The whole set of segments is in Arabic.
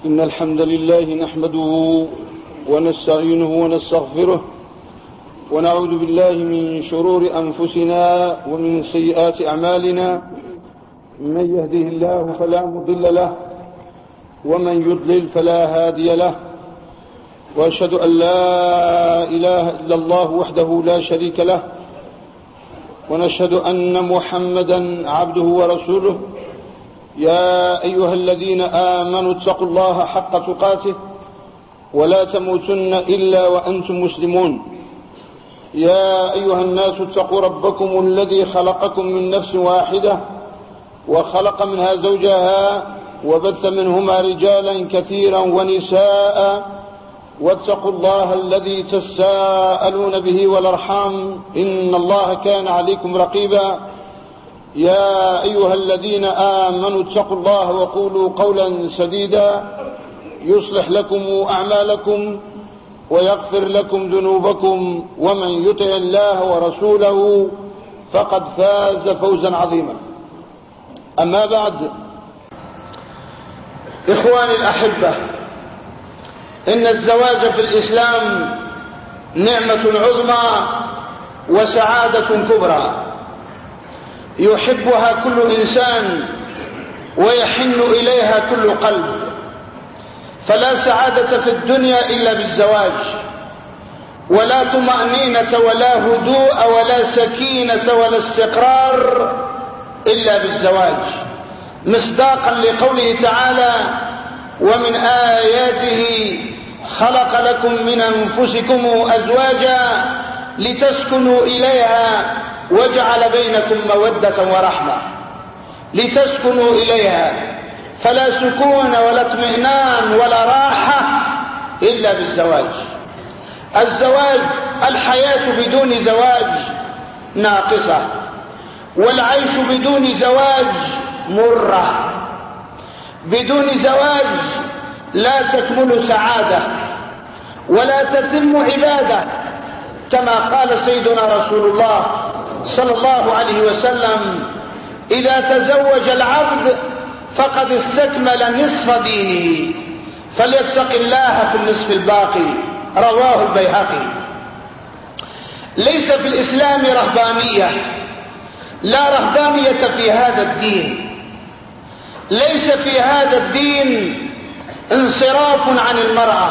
إن الحمد لله نحمده ونستعينه ونستغفره ونعوذ بالله من شرور أنفسنا ومن سيئات أعمالنا. من يهده الله فلا مضل له ومن يضلل فلا هادي له، وأشهد أن لا إله إلا الله وحده لا شريك له، ونشهد أن محمدا عبده ورسوله. يا أيها الذين آمنوا اتقوا الله حق تقاته ولا تموتن إلا وأنتم مسلمون. يا أيها الناس اتقوا ربكم الذي خلقكم من نفس واحدة وخلق منها زوجها وبث منهما رجالا كثيرا ونساء، واتقوا الله الذي تساءلون به والأرحام إن الله كان عليكم رقيبا. يا أيها الذين آمنوا اتقوا الله وقولوا قولا سديدا يصلح لكم أعمالكم ويغفر لكم ذنوبكم، ومن يطع الله ورسوله فقد فاز فوزا عظيما. أما بعد، إخواني الأحبة، إن الزواج في الإسلام نعمة عظمى وسعادة كبرى يحبها كل إنسان ويحن إليها كل قلب، فلا سعادة في الدنيا إلا بالزواج، ولا طمأنينة ولا هدوء ولا سكينة ولا استقرار إلا بالزواج، مصداقا لقوله تعالى: ومن آياته خلق لكم من أنفسكم أزواجا لتسكنوا إليها وجعل بينكم مودة ورحمة. لتسكنوا إليها، فلا سكون ولا اطمئنان ولا راحة إلا بالزواج. الزواج، الحياة بدون زواج ناقصة، والعيش بدون زواج مرة. بدون زواج لا تكمل سعادة ولا تتم عبادة، كما قال سيدنا رسول الله صلى الله عليه وسلم: إذا تزوج العبد فقد استكمل نصف دينه، فليتق الله في النصف الباقي. رواه البيهقي. ليس في الإسلام رهبانية، لا رهبانية في هذا الدين. ليس في هذا الدين انصراف عن المرأة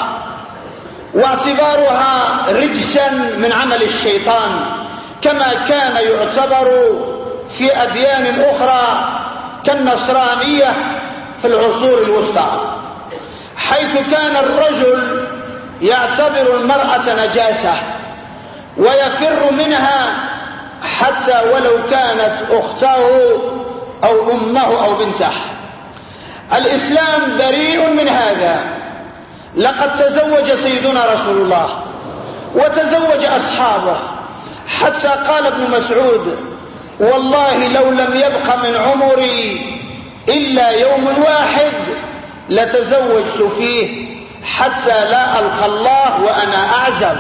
واعتبارها رجسا من عمل الشيطان، كما كان يعتبر في أديان أخرى كالنصرانية في العصور الوسطى، حيث كان الرجل يعتبر المرأة نجاسة ويفر منها حتى ولو كانت أخته أو أمه أو بنته. الإسلام بريء من هذا. لقد تزوج سيدنا رسول الله وتزوج أصحابه، حتى قال ابن مسعود: والله لو لم يبق من عمري إلا يوم واحد لتزوجت فيه حتى لا ألقى الله وأنا أعزب.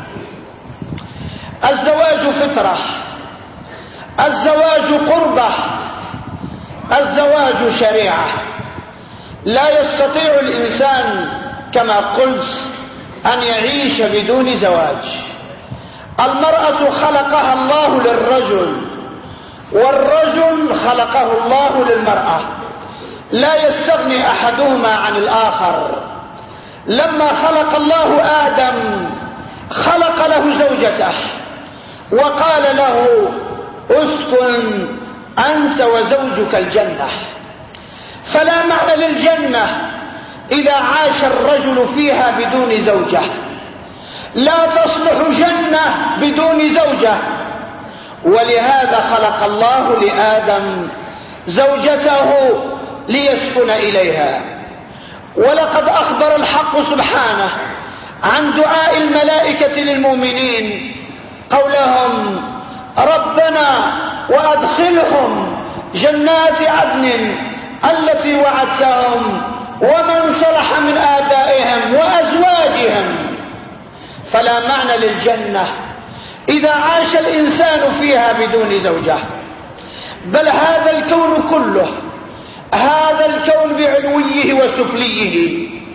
الزواج فطرة، الزواج قربة، الزواج شريعة. لا يستطيع الإنسان كما قلت أن يعيش بدون زواج. المرأة خلقها الله للرجل، والرجل خلقه الله للمرأة، لا يستغني أحدهما عن الآخر. لما خلق الله آدم خلق له زوجته وقال له: اسكن أنت وزوجك الجنة. فلا معنى للجنة إذا عاش الرجل فيها بدون زوجة. لا تصلح جنة بدون زوجة، ولهذا خلق الله لآدم زوجته ليسكن إليها. ولقد أخبر الحق سبحانه عن دعاء الملائكة للمؤمنين قولهم: ربنا وأدخلهم جنات عدن التي وعدتهم ومن صلح من آبائهم وأزواجهم. فلا معنى للجنة إذا عاش الإنسان فيها بدون زوجة. بل هذا الكون كله، هذا الكون بعلويه وسفليه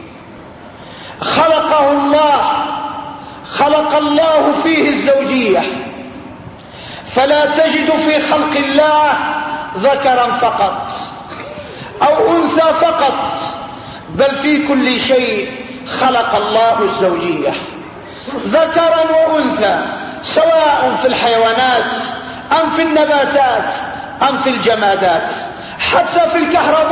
خلق الله فيه الزوجية، فلا تجد في خلق الله ذكرا فقط أو أنثى فقط، بل في كل شيء خلق الله الزوجية ذكرا وأنثى، سواء في الحيوانات أم في النباتات أم في الجمادات. حتى في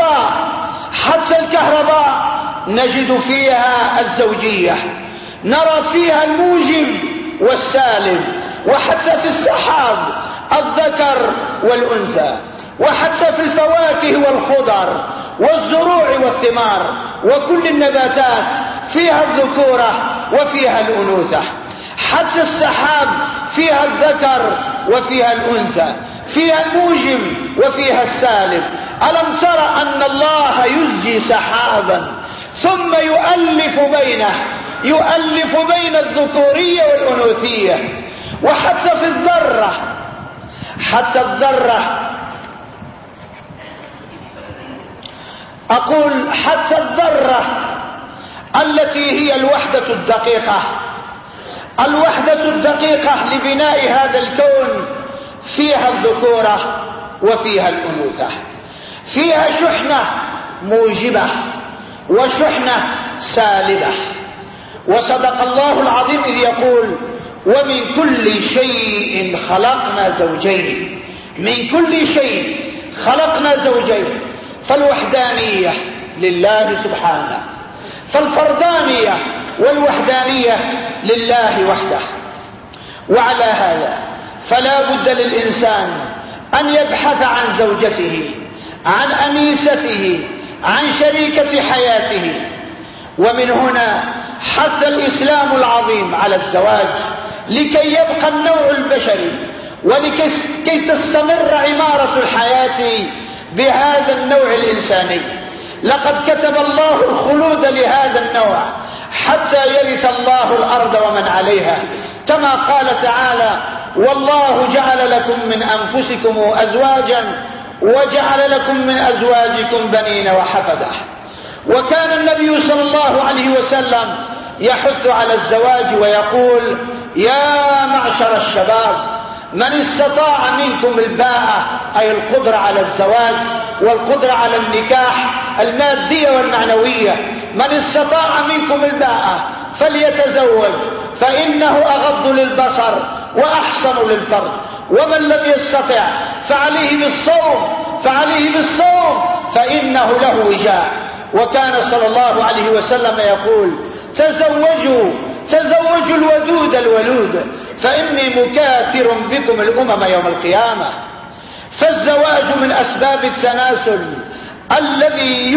الكهرباء نجد فيها الزوجية، نرى فيها الموجب والسالب، وحتى في السحاب الذكر والأنثى، وحتى في الفواكه والخضر والزروع والثمار وكل النباتات فيها الذكورة وفيها الأنوثة. حتى السحاب فيها الذكر وفيها الأنثى، فيها الموجب وفيها السالب. ألم تر أن الله يزجي سحابا ثم يؤلف بين الذكورية والأنوثية. وحتى في الذرة، أقول حتى الذرة التي هي الوحدة الدقيقة لبناء هذا الكون، فيها الذكورة وفيها الأنوثة، فيها شحنة موجبة وشحنة سالبة. وصدق الله العظيم إذ يقول: ومن كل شيء خلقنا زوجين. من كل شيء خلقنا زوجين، فالوحدانية لله سبحانه، فالفردانية والوحدانية لله وحده. وعلى هذا فلا بد للإنسان أن يبحث عن زوجته، عن أنيسته، عن شريكة حياته. ومن هنا حث الإسلام العظيم على الزواج لكي يبقى النوع البشري، ولكي تستمر عمارة الحياة بهذا النوع الإنساني. لقد كتب الله الخلود لهذا النوع حتى يرث الله الأرض ومن عليها، كما قال تعالى: والله جعل لكم من أنفسكم أزواجا وجعل لكم من أزواجكم بنين وحفدة. وكان النبي صلى الله عليه وسلم يحث على الزواج ويقول: يا معشر الشباب، من استطاع منكم الباءة، أي القدرة على الزواج والقدرة على النكاح المادية والمعنوية، من استطاع منكم الباءة فليتزوج، فإنه أغض للبصر وأحسن للفرج. ومن لم يستطع فعليه بالصوم فإنه له وجاء. وكان صلى الله عليه وسلم يقول: تزوجوا الودود الولود، فإني مكاثر بكم الأمم يوم القيامة. فالزواج من أسباب التناسل الذي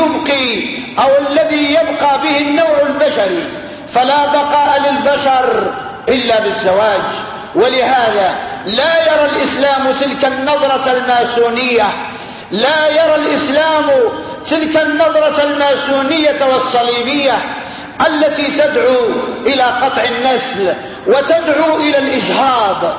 يبقى به النوع البشري، فلا بقاء للبشر إلا بالزواج. ولهذا لا يرى الإسلام تلك النظرة الماسونية، لا يرى الإسلام تلك النظرة الماسونية والصليبية التي تدعو إلى قطع النسل وتدعو إلى الإجهاض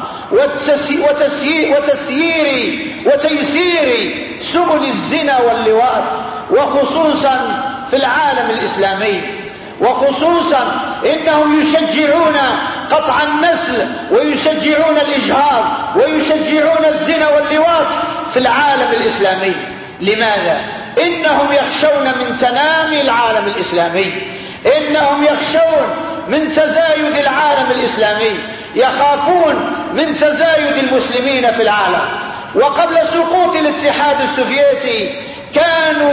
وتيسير سبل الزنا واللواط، وخصوصا في العالم الإسلامي. وخصوصا إنهم يشجعون قطع النسل ويشجعون الإجهاض ويشجعون الزنا واللواط في العالم الإسلامي. لماذا؟ إنهم يخشون من تنامي العالم الإسلامي، إنهم يخشون من تزايد العالم الإسلامي، يخافون من تزايد المسلمين في العالم. وقبل سقوط الاتحاد السوفيتي كانوا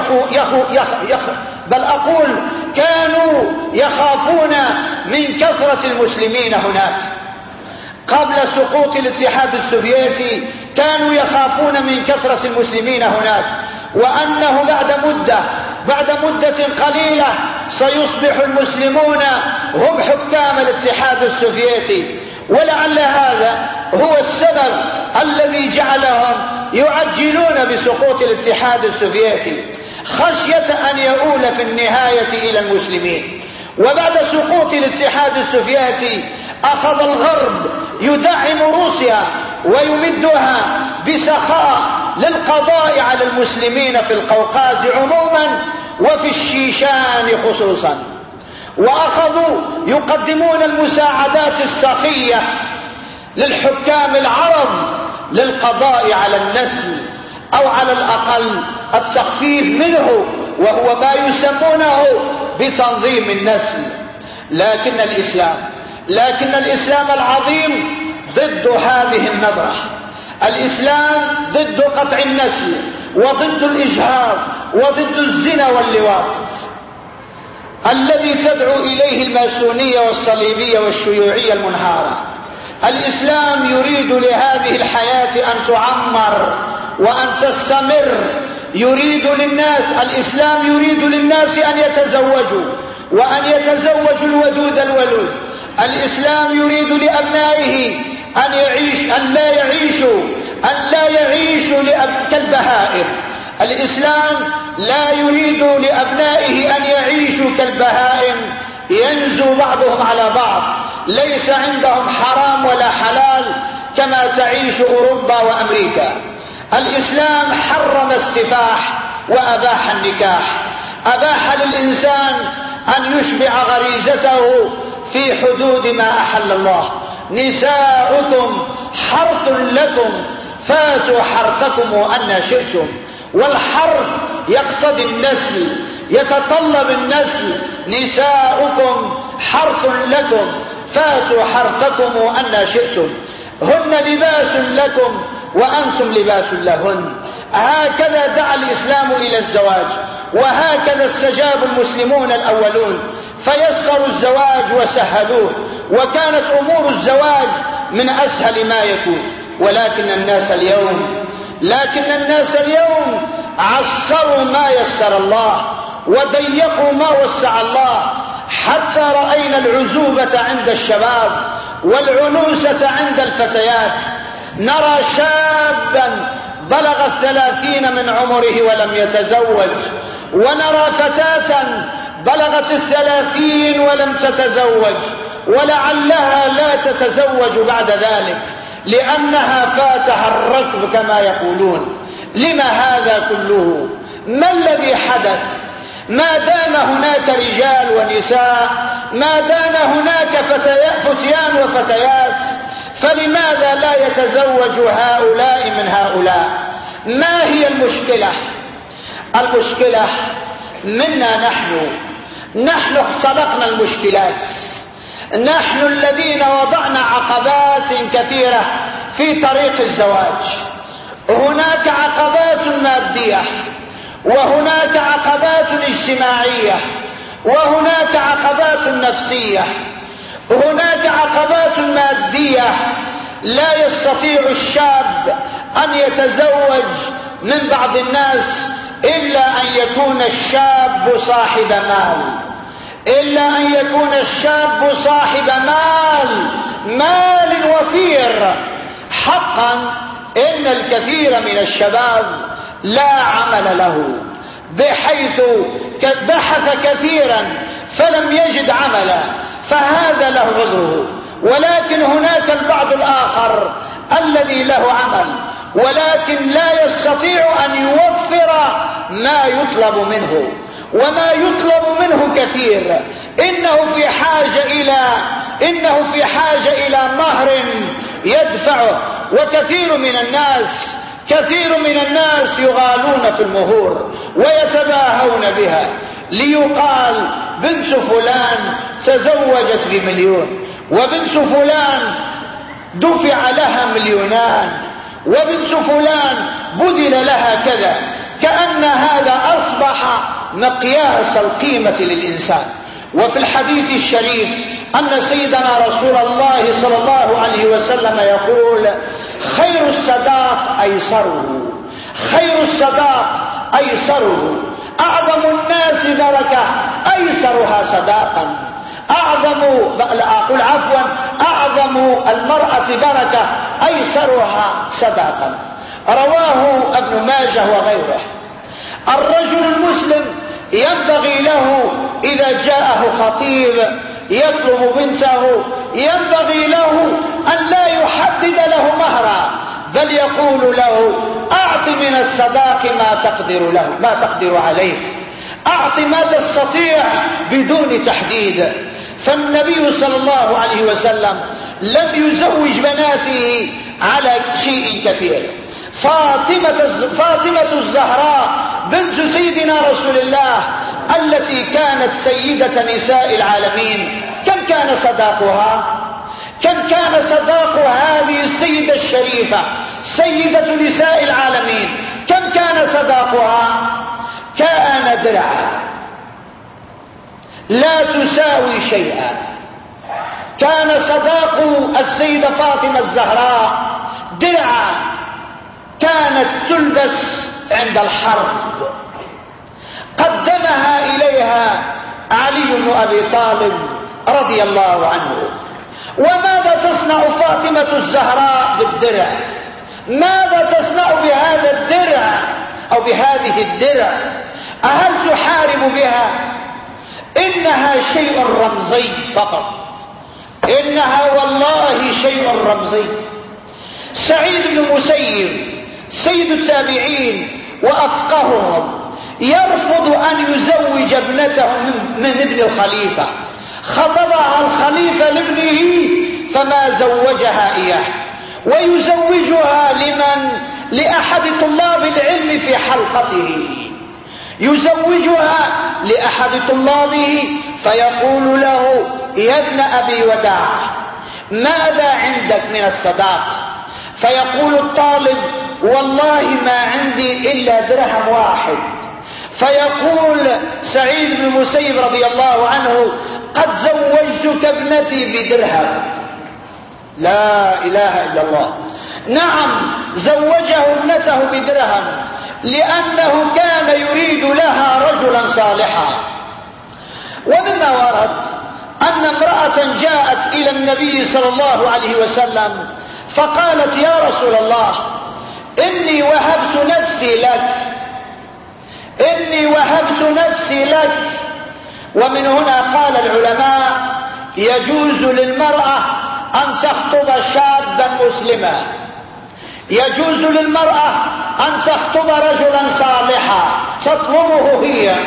كانوا يخافون من كثرة المسلمين هناك. قبل سقوط الاتحاد السوفيتي كانوا يخافون من كثرة المسلمين هناك، وأنه بعد مدة قليلة سيصبح المسلمون هم حكام الاتحاد السوفيتي. ولعل هذا هو السبب الذي جعلهم يعجلون بسقوط الاتحاد السوفيتي، خشية أن يؤول في النهاية إلى المسلمين. وبعد سقوط الاتحاد السوفيتي أخذ الغرب يدعم روسيا ويمدها بسخاء للقضاء على المسلمين في القوقاز عموما وفي الشيشان خصوصا. وأخذوا يقدمون المساعدات السخية للحكام العرب للقضاء على النسل أو على الأقل التخفيف منه، وهو ما يسمونه بتنظيم النسل. لكن الإسلام العظيم ضد هذه النظرة. الإسلام ضد قطع النسل وضد الإجهاض وضد الزنا واللواط الذي تدعو إليه الماسونية والصليبية والشيوعية المنهارة. الإسلام يريد لهذه الحياة أن تعمر وأن تستمر. الإسلام يريد للناس أن يتزوجوا وأن يتزوجوا الودود الولود. الإسلام يريد لأبنائه أن لا يعيشوا كالبهائم. الإسلام لا يريد لأبنائه أن يعيشوا كالبهائم ينزو بعضهم على بعض، ليس عندهم حرام ولا حلال كما تعيش أوروبا وأمريكا. الإسلام حرم السفاح وأباح النكاح، أباح للإنسان أن يشبع غريزته في حدود ما أحل الله. نساؤكم حرث لكم فاتوا حرثكم أن شئتم. والحرث يقتضي النسل، يتطلب النسل. نساؤكم حرث لكم فاتوا حرثكم أن شئتم. هن لباس لكم وأنتم لباس لهن. هكذا دعا الإسلام إلى الزواج، وهكذا استجاب المسلمون الأولون فيسروا الزواج وسهلوه، وكانت أمور الزواج من أسهل ما يكون. ولكن الناس اليوم عسروا ما يسر الله وضيقوا ما وسع الله، حتى رأينا العزوبة عند الشباب والعنوسة عند الفتيات. نرى شابا بلغ 30 من عمره ولم يتزوج، ونرى فتاة بلغت 30 ولم تتزوج، ولعلها لا تتزوج بعد ذلك لأنها فاتها الركب كما يقولون. لما هذا كله؟ ما الذي حدث؟ ما دام هناك رجال ونساء، ما دام هناك فتيان وفتيات، فلماذا لا يتزوج هؤلاء من هؤلاء؟ ما هي المشكلة؟ المشكلة منا نحن اختلقنا المشكلات. نحن الذين وضعنا عقبات كثيرة في طريق الزواج. هناك عقبات مادية، وهناك عقبات اجتماعية، وهناك عقبات نفسية. هناك عقبات مادية، لا يستطيع الشاب أن يتزوج من بعض الناس إلا أن يكون الشاب صاحب مال وفير. حقا إن الكثير من الشباب لا عمل له، بحيث بحث كثيرا فلم يجد عملا، فهذا له عذره. ولكن هناك البعض الآخر الذي له عمل ولكن لا يستطيع أن يوفر ما يطلب منه، وما يطلب منه كثير. إنه في حاجة إلى مهر يدفعه. وكثير من الناس يغالون في المهور ويتباهون بها، ليقال بنت فلان تزوجت ب1,000,000، وبنت فلان دفع لها 2,000,000، وبنت فلان بذل لها كذا، كأن هذا أصبح مقياس القيمة للإنسان. وفي الحديث الشريف أن سيدنا رسول الله صلى الله عليه وسلم يقول: خير الصداق أيسره، أعظم الناس بركة أيسرها صداقا، أعظم المرأة بركة أيسرها صداقا. رواه ابن ماجه وغيره. الرجل المسلم ينبغي له إذا جاءه خطيب يطلب بنته، ينبغي له أن لا يحدد له مهرا، بل يقول له: أعط من الصداق ما تقدر عليه، أعط ما تستطيع بدون تحديد. فالنبي صلى الله عليه وسلم لم يزوج بناته على شيء كثير. فاطمة الزهراء بنت سيدنا رسول الله التي كانت سيدة نساء العالمين، كم كان صداقها؟ كم كان صداق هذه السيدة الشريفة سيدة نساء العالمين؟ كم كان صداقها؟ كان درعا لا تساوي شيئا. كان صداق السيدة فاطمة الزهراء درعا كانت تلبس عند الحرب. قدمها إليها علي بن أبي طالب رضي الله عنه. وماذا تصنع فاطمة الزهراء بالدرع؟ ماذا تصنع بهذا الدرع أو بهذه الدرع؟ أهل تحارب بها؟ إنها شيء رمزي فقط، إنها والله شيء رمزي. سعيد بن المسيب سيد التابعين وأفقههم يرفض أن يزوج ابنته من ابن الخليفة. خطبها الخليفة لابنه فما زوجها إياه، ويزوجها لأحد طلاب العلم في حلقته. يزوجها لأحد طلابه فيقول له: يا ابن أبي وداع، ماذا عندك من الصداق؟ فيقول الطالب: والله ما عندي إلا درهم واحد. فيقول سعيد بن المسيب رضي الله عنه: قد زوجتك ابنتي بدرهم. لا إله إلا الله. نعم، زوجه ابنته بدرهم لأنه كان يريد لها رجلا صالحا. ومما ورد أن امرأة جاءت إلى النبي صلى الله عليه وسلم فقالت: يا رسول الله، إني وهبت نفسي لك، إني وهبت نفسي لك. ومن هنا قال العلماء: يجوز للمرأة أن تخطب شابا مسلما، يجوز للمرأة أن تخطب رجلا صالحا تطلبه هي،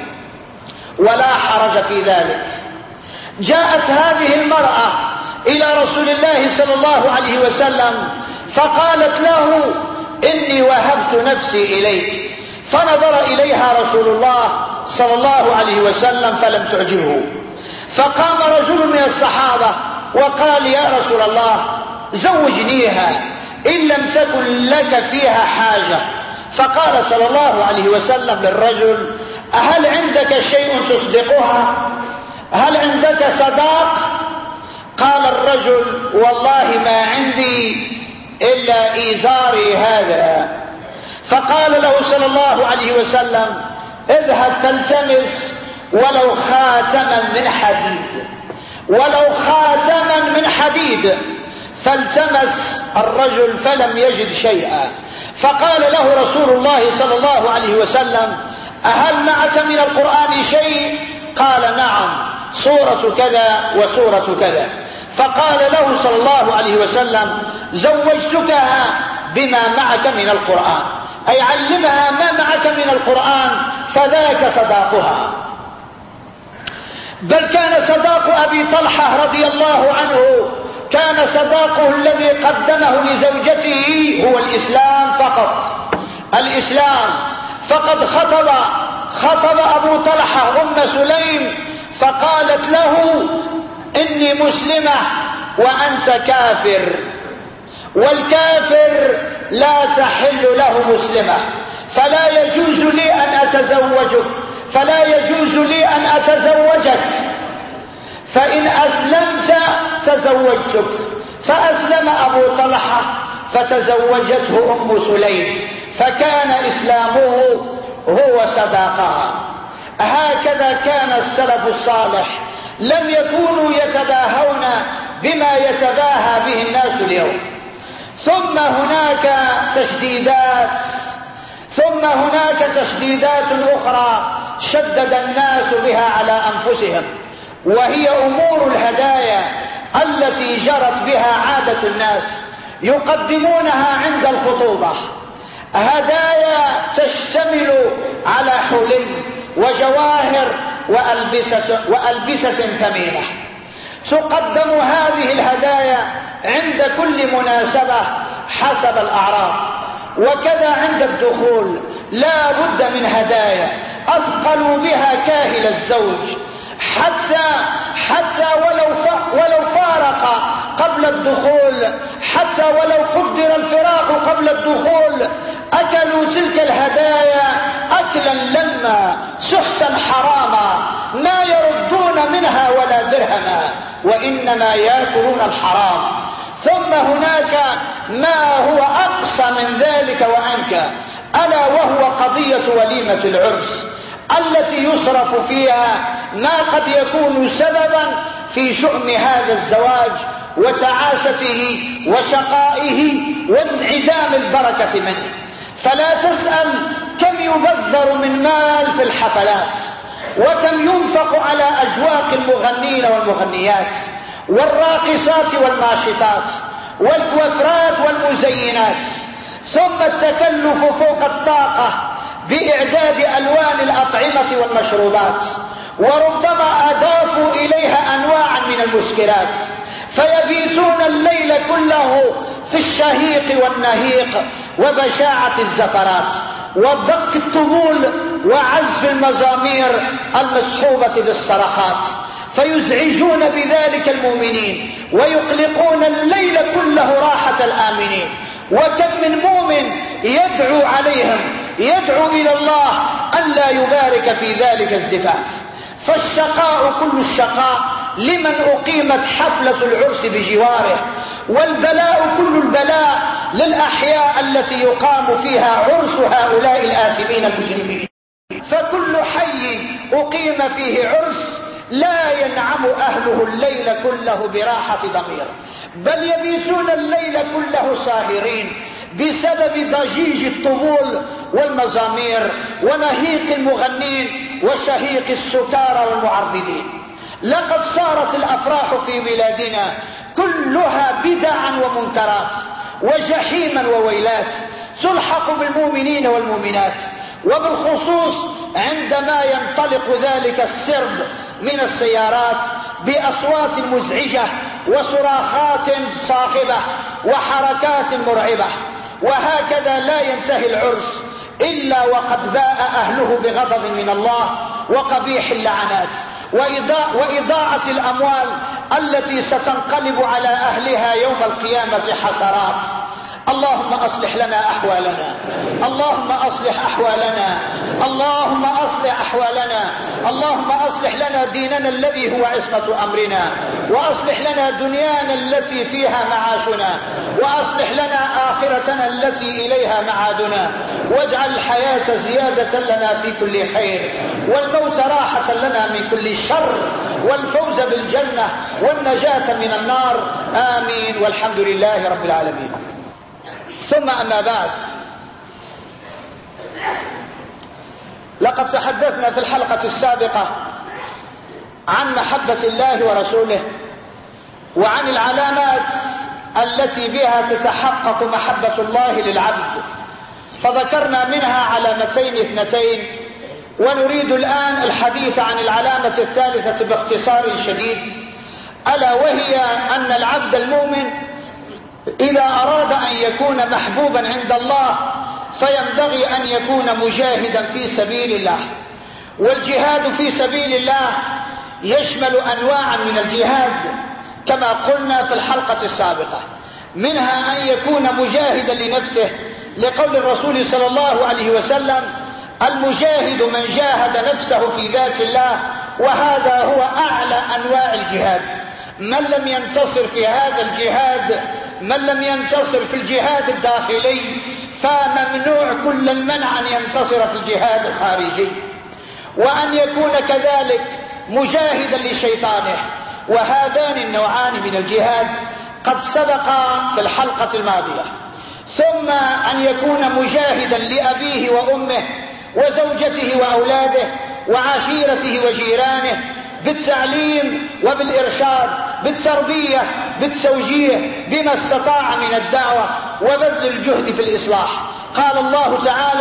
ولا حرج في ذلك. جاءت هذه المرأة إلى رسول الله صلى الله عليه وسلم فقالت له: إني وهبت نفسي إليك. فنظر إليها رسول الله صلى الله عليه وسلم فلم تعجبه. فقام رجل من الصحابة وقال: يا رسول الله، زوجنيها إن لم تكن لك فيها حاجة. فقال صلى الله عليه وسلم للرجل: هل عندك شيء تصدقها؟ هل عندك صداق؟ قال الرجل: والله ما عندي إلا إيزاري هذا. فقال له صلى الله عليه وسلم: اذهب فالتمس ولو خاتما من حديد، ولو خاتما من حديد. فالتمس الرجل فلم يجد شيئا. فقال له رسول الله صلى الله عليه وسلم: أهل معك من القرآن شيء؟ قال: نعم، سورة كذا وسورة كذا. فقال له صلى الله عليه وسلم: زوجتكها بما معك من القرآن، أي علمها ما معك من القرآن، فذاك صداقها. بل كان صداق أبي طلحة رضي الله عنه، كان صداقه الذي قدمه لزوجته هو الإسلام فقط، الإسلام. فقد خطب أبو طلحة أم سليم فقالت له: إني مسلمة وأنت كافر، والكافر لا تحل له مسلمة، فلا يجوز لي أن أتزوجك، فلا يجوز لي أن أتزوجك، فإن أسلمت تزوجتك. فأسلم أبو طلحة فتزوجته أم سليم، فكان إسلامه هو صداقها. هكذا كان السلف الصالح، لم يكونوا يتباهون بما يتباهى به الناس اليوم. ثم هناك تشديدات أخرى شدد الناس بها على أنفسهم، وهي أمور الهدايا التي جرت بها عادة الناس يقدمونها عند الخطوبة. هدايا تشتمل على حلي وجواهر وألبسة ثمينة. تقدم هذه الهدايا عند كل مناسبة حسب الأعراف، وكذا عند الدخول لا بد من هدايا أثقلوا بها كاهل الزوج، حتى ولو فارق قبل الدخول، حتى ولو قدر الفراق قبل الدخول، أكلوا تلك الهدايا أكلا لما سحتا حراما ما يردون منها ولا درهما، وإنما يأكلون الحرام. ثم هناك ما هو أقصى من ذلك وأنكى، ألا وهو قضية وليمة العرس التي يصرف فيها ما قد يكون سببا في شؤم هذا الزواج وتعاسته وشقائه وانعدام البركة منه. فلا تسأل كم يبذر من مال في الحفلات، وكم ينفق على أجواق المغنين والمغنيات والراقصات والماشطات والكوافرات والمزينات، ثم التكلف فوق الطاقة بإعداد ألوان الأطعمة والمشروبات، وربما أضافوا إليها أنواعا من المسكرات، فيبيتون الليل كله في الشهيق والنهيق وبشاعة الزفرات وضق الطبول وعزف المزامير المصحوبة بالصرخات، فيزعجون بذلك المؤمنين ويقلقون الليل كله راحة الآمنين. وكم من مؤمن يدعو عليهم، يدعو إلى الله أن لا يبارك في ذلك الزفاف. فالشقاء كل الشقاء لمن أقيمت حفلة العرس بجواره، والبلاء كل البلاء للأحياء التي يقام فيها عرس هؤلاء الآثمين المجرمين. فكل حي أقيم فيه عرس لا ينعم أهله الليل كله براحة ضمير، بل يبيتون الليل كله ساهرين بسبب ضجيج الطبول والمزامير ونهيق المغنين وشهيق السكارى والمعرضين. لقد صارت الأفراح في بلادنا كلها بدعا ومنكرات وجحيما وويلات تلحق بالمؤمنين والمؤمنات، وبالخصوص عندما ينطلق ذلك السرب من السيارات بأصوات مزعجة وصراخات صاخبة وحركات مرعبة. وهكذا لا ينتهي العرس إلا وقد باء أهله بغضب من الله وقبيح اللعنات وإضاعة الأموال التي ستنقلب على أهلها يوم القيامة حسرات. اللهم أصلح لنا أحوالنا، اللهم أصلح أحوالنا، اللهم أصلح أحوالنا، اللهم أصلح لنا ديننا الذي هو عصمة أمرنا، وأصلح لنا دنيانا التي فيها معاشنا، وأصلح لنا آخرتنا التي إليها معادنا، واجعل الحياة زيادة لنا في كل خير، والموت راحة لنا من كل شر، والفوز بالجنة والنجاة من النار. آمين، والحمد لله رب العالمين. ثم أما بعد، لقد تحدثنا في الحلقة السابقة عن محبة الله ورسوله وعن العلامات التي بها تتحقق محبة الله للعبد، فذكرنا منها علامتين اثنتين، ونريد الآن الحديث عن العلامة الثالثة باختصار شديد، ألا وهي أن العبد المؤمن إذا أراد أن يكون محبوبا عند الله فينبغي أن يكون مجاهدا في سبيل الله. والجهاد في سبيل الله يشمل أنواعا من الجهاد كما قلنا في الحلقة السابقة، منها أن يكون مجاهدا لنفسه لقول الرسول صلى الله عليه وسلم: المجاهد من جاهد نفسه في ذات الله، وهذا هو أعلى أنواع الجهاد. من لم ينتصر في هذا الجهاد، من لم ينتصر في الجهاد الداخلي، فممنوع كل المنع أن ينتصر في الجهاد الخارجي. وأن يكون كذلك مجاهدا لشيطانه، وهذان النوعان من الجهاد قد سبق في الحلقة الماضية. ثم أن يكون مجاهدا لأبيه وأمه وزوجته وأولاده وعشيرته وجيرانه بالتعليم وبالإرشاد، بالتربية، بالتوجيه، بما استطاع من الدعوة وبذل الجهد في الإصلاح. قال الله تعالى: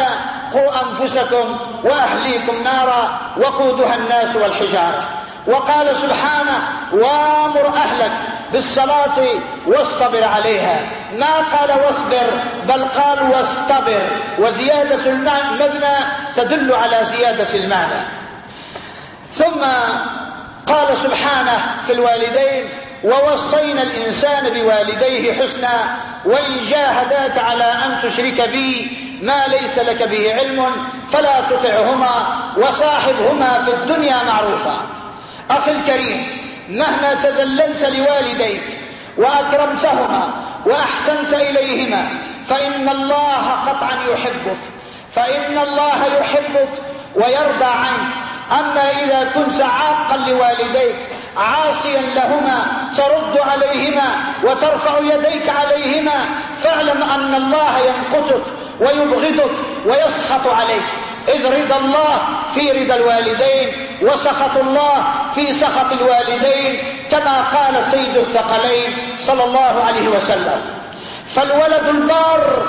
قوا أنفسكم وأهليكم نارا وقودها الناس والحجارة. وقال سبحانه وامر أهلك بالصلاة واصطبر عليها، ما قال واصبر بل قال واصطبر، وزيادة المبنى تدل على زيادة المعنى. ثم قال سبحانه في الوالدين ووصينا الإنسان بوالديه حسنا وإن جاهداك على أن تشرك بي ما ليس لك به علم فلا تطعهما وصاحبهما في الدنيا معروفا. أخي الكريم، مهما تذللت لوالديك وأكرمتهما وأحسنت إليهما فإن الله قطعا يحبك، فإن الله يحبك ويرضى عنك. أما إذا كنت عاقا لوالديك عاصيا لهما ترد عليهما وترفع يديك عليهما فاعلم أن الله يمقتك ويبغضك ويسخط عليك، إذ رضا الله في رضا الوالدين وسخط الله في سخط الوالدين، كما قال سيد الثقلين صلى الله عليه وسلم. فالولد البار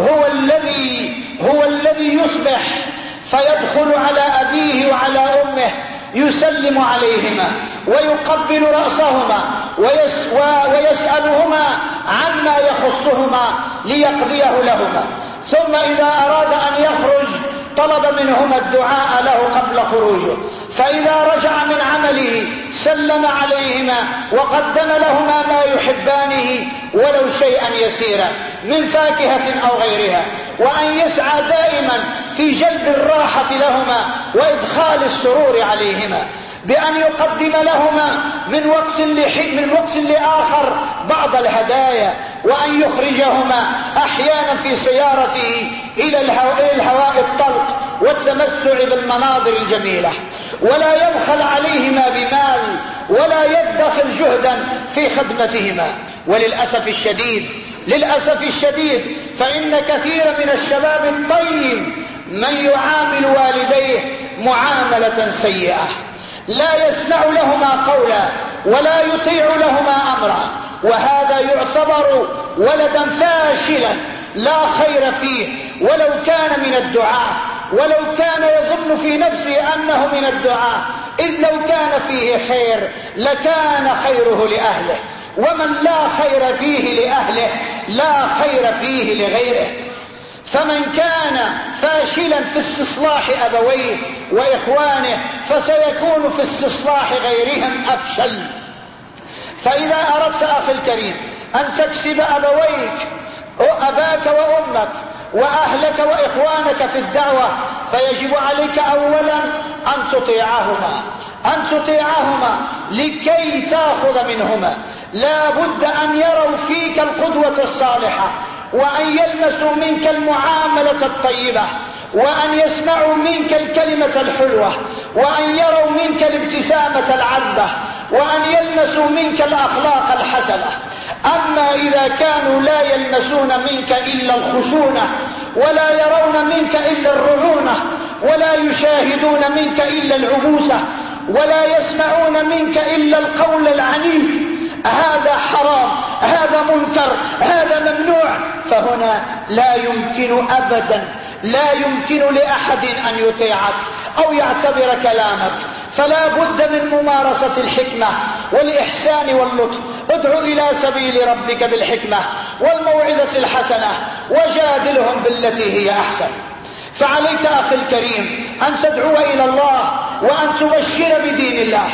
هو الذي يصبح فيدخل على أبيه وعلى أمه يسلم عليهما ويقبل رأسهما ويسألهما عما يخصهما ليقضيه لهما، ثم إذا أراد أن يخرج طلب منهما الدعاء له قبل خروجه، فإذا رجع من عمله سلم عليهما وقدم لهما ما يحبانه ولو شيئا يسيرا من فاكهة أو غيرها، وأن يسعى دائما في جلب الراحة لهما وإدخال السرور عليهما بأن يقدم لهما من وقت لآخر بعض الهدايا، وأن يخرجهما أحيانا في سيارته إلى الهواء الطلق والتمتع بالمناظر الجميلة، ولا يبخل عليهما بمال ولا يدخر جهدا في خدمتهما. وللأسف الشديد فإن كثير من الشباب الطيب من يعامل والديه معاملة سيئة، لا يسمع لهما قولا ولا يطيع لهما أمرا، وهذا يعتبر ولدا فاشلا لا خير فيه ولو كان من الدعاء، ولو كان يظن في نفسه أنه من الدعاء، إذ لو كان فيه خير لكان خيره لأهله، ومن لا خير فيه لأهله لا خير فيه لغيره. فمن كان فاشلا في استصلاح أبويه وإخوانه فسيكون في استصلاح غيرهم أفشل. فإذا أردت أخي الكريم أن تكسب أبويك أباك وأمك وأهلك وإخوانك في الدعوة فيجب عليك أولا أن تطيعهما لكي تأخذ منهما. لا بد أن يروا فيك القدوة الصالحة، وأن يلمسوا منك المعاملة الطيبة، وأن يسمعوا منك الكلمة الحلوة، وأن يروا منك الابتسامة العذبة، وأن يلمسوا منك الأخلاق الحسنة. أما إذا كانوا لا يلمسون منك إلا الخشونة، ولا يرون منك إلا الرعونة، ولا يشاهدون منك إلا العبوسة، ولا يسمعون منك إلا القول العنيف، هذا حرام، هذا منكر، هذا ممنوع، فهنا لا يمكن لأحد أن يطيعك أو يعتبر كلامك. فلا بد من ممارسة الحكمة والإحسان واللطف. ادع إلى سبيل ربك بالحكمة والموعظة الحسنة وجادلهم بالتي هي أحسن. فعليك أخي الكريم أن تدعو إلى الله وأن تبشر بدين الله،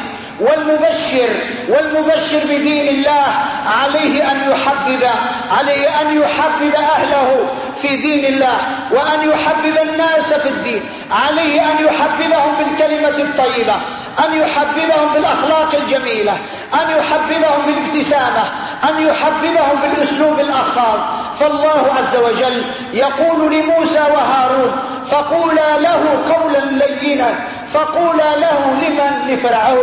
والمبشر بدين الله عليه أن يحبب أهله في دين الله، وأن يحبب الناس في الدين، عليه أن يحببهم بالكلمة الطيبة، أن يحببهم بالأخلاق الجميلة، أن يحببهم بالابتسامة، أن يحببهم بالأسلوب الأخلاق. فالله عز وجل يقول لموسى وهارون فقولا له قولا لينا، فقولا له لمن؟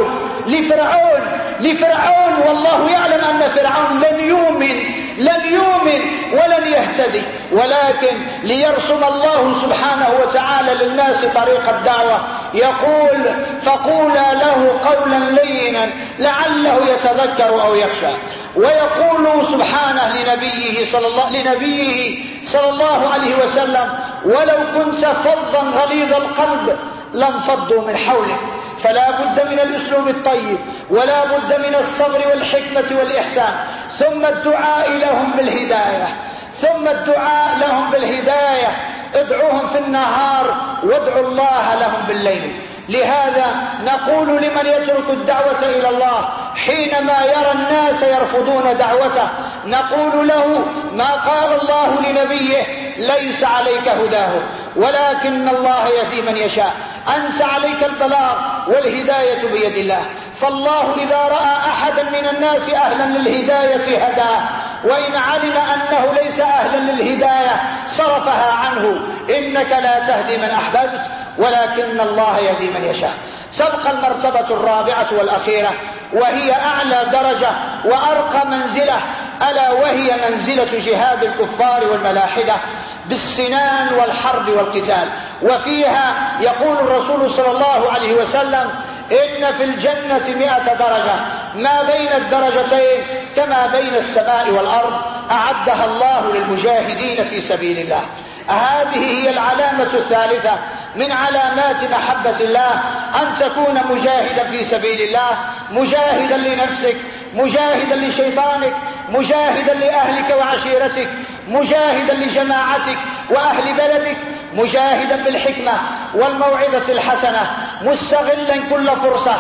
لفرعون، والله يعلم أن فرعون لن يؤمن ولن يهتدي، ولكن ليرسم الله سبحانه وتعالى للناس طريق الدعوة يقول فقولا له قولا لينا لعله يتذكر أو يخشى. ويقول سبحانه لنبيه صلى الله عليه وسلم ولو كنت فظا غليظ القلب لانفضوا من حولك. فلا بد من الأسلوب الطيب، ولا بد من الصبر والحكمة والإحسان، ثم الدعاء لهم بالهداية، ثم الدعاء لهم بالهداية. ادعوهم في النهار وادعوا الله لهم بالليل. لهذا نقول لمن يترك الدعوة إلى الله حينما يرى الناس يرفضون دعوته، نقول له ما قال الله لنبيه: ليس عليك هداهم ولكن الله يهدي من يشاء. أنت عليك البلاغ والهداية بيد الله. فالله إذا رأى أحدا من الناس أهلا للهداية هداه، وإن علم أنه ليس أهلا للهداية صرفها عنه. إنك لا تهدي من أحببت ولكن الله يهدي من يشاء. تبقى المرتبة الرابعة والأخيرة، وهي أعلى درجة وأرقى منزلة، ألا وهي منزلة جهاد الكفار والملاحدة بالسنان والحرب والقتال. وفيها يقول الرسول صلى الله عليه وسلم: إن في الجنة 100 درجة، ما بين الدرجتين كما بين السماء والأرض، أعدها الله للمجاهدين في سبيل الله. هذه هي العلامة الثالثة من علامات محبة الله، أن تكون مجاهدا في سبيل الله، مجاهدا لنفسك، مجاهدا لشيطانك، مجاهدا لأهلك وعشيرتك، مجاهدا لجماعتك وأهل بلدك، مجاهدا بالحكمة والموعظة الحسنة، مستغلا كل فرصة،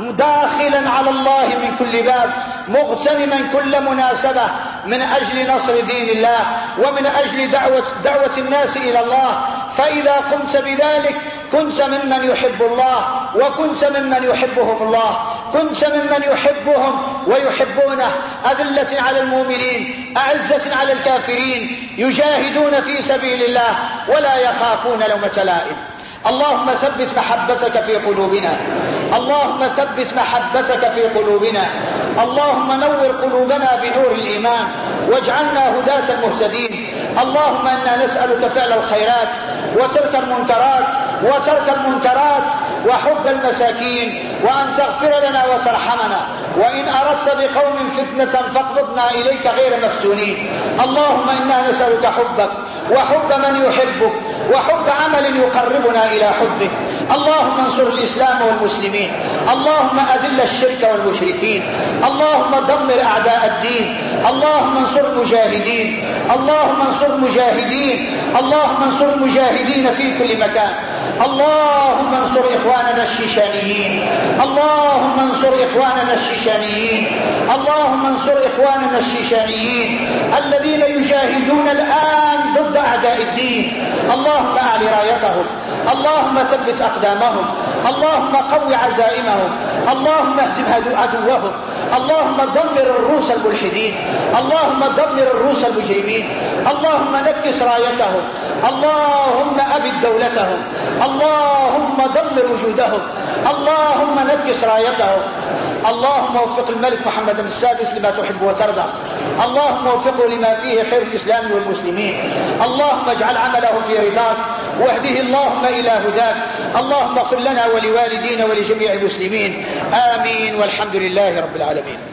داخلا على الله من كل باب، مغتنما كل مناسبة من أجل نصر دين الله ومن أجل دعوة الناس إلى الله. فإذا قمت بذلك كنت ممن يحب الله، وكنت ممن يحبهم الله، كنت ممن يحبهم ويحبونه، أذلة على المؤمنين أعزة على الكافرين، يجاهدون في سبيل الله ولا يخافون لومة لائم. اللهم ثبت محبتك في قلوبنا، اللهم ثبت محبتك في قلوبنا، اللهم نور قلوبنا بنور الإيمان واجعلنا هداة مهتدين. اللهم إنا نسألك فعل الخيرات وترك المنكرات وحب المساكين، وأن تغفر لنا وترحمنا، وإن أردت بقوم فتنة فاقبضنا إليك غير مفتونين. اللهم إنا نسألك حبك وحب من يحبك وحب عمل يقربنا إلى حبك. اللهم انصر الإسلام والمسلمين، اللهم أذل الشرك والمشركين، اللهم دمر أعداء الدين، اللهم انصر المجاهدين، اللهم انصر المجاهدين، اللهم انصر المجاهدين في كل مكان. اللهم انصر إخواننا الشيشانيين، اللهم انصر إخواننا الشيشانيين، اللهم انصر إخواننا الشيشانيين الذين يجاهدون الآن ضد أعداء الدين. اللهم أعل رايتهم، اللهم ثبت أقدامهم، اللهم قو عزائمهم، اللهم اهزم عدوهم، اللهم دمر الروس الملحدين، اللهم دمر الروس المجرمين، اللهم نكس رايتهم، اللهم أبد دولتهم، اللهم دمر وجودهم، اللهم نكس رايتهم. اللهم وفق الملك محمد السادس لما تحب وترضى، اللهم وفقه لما فيه خير الإسلام والمسلمين، اللهم اجعل عمله في رضاك واهده اللهم إلى هداك. اللهم اغفر لنا ولوالدينا ولجميع المسلمين، آمين، والحمد لله رب العالمين.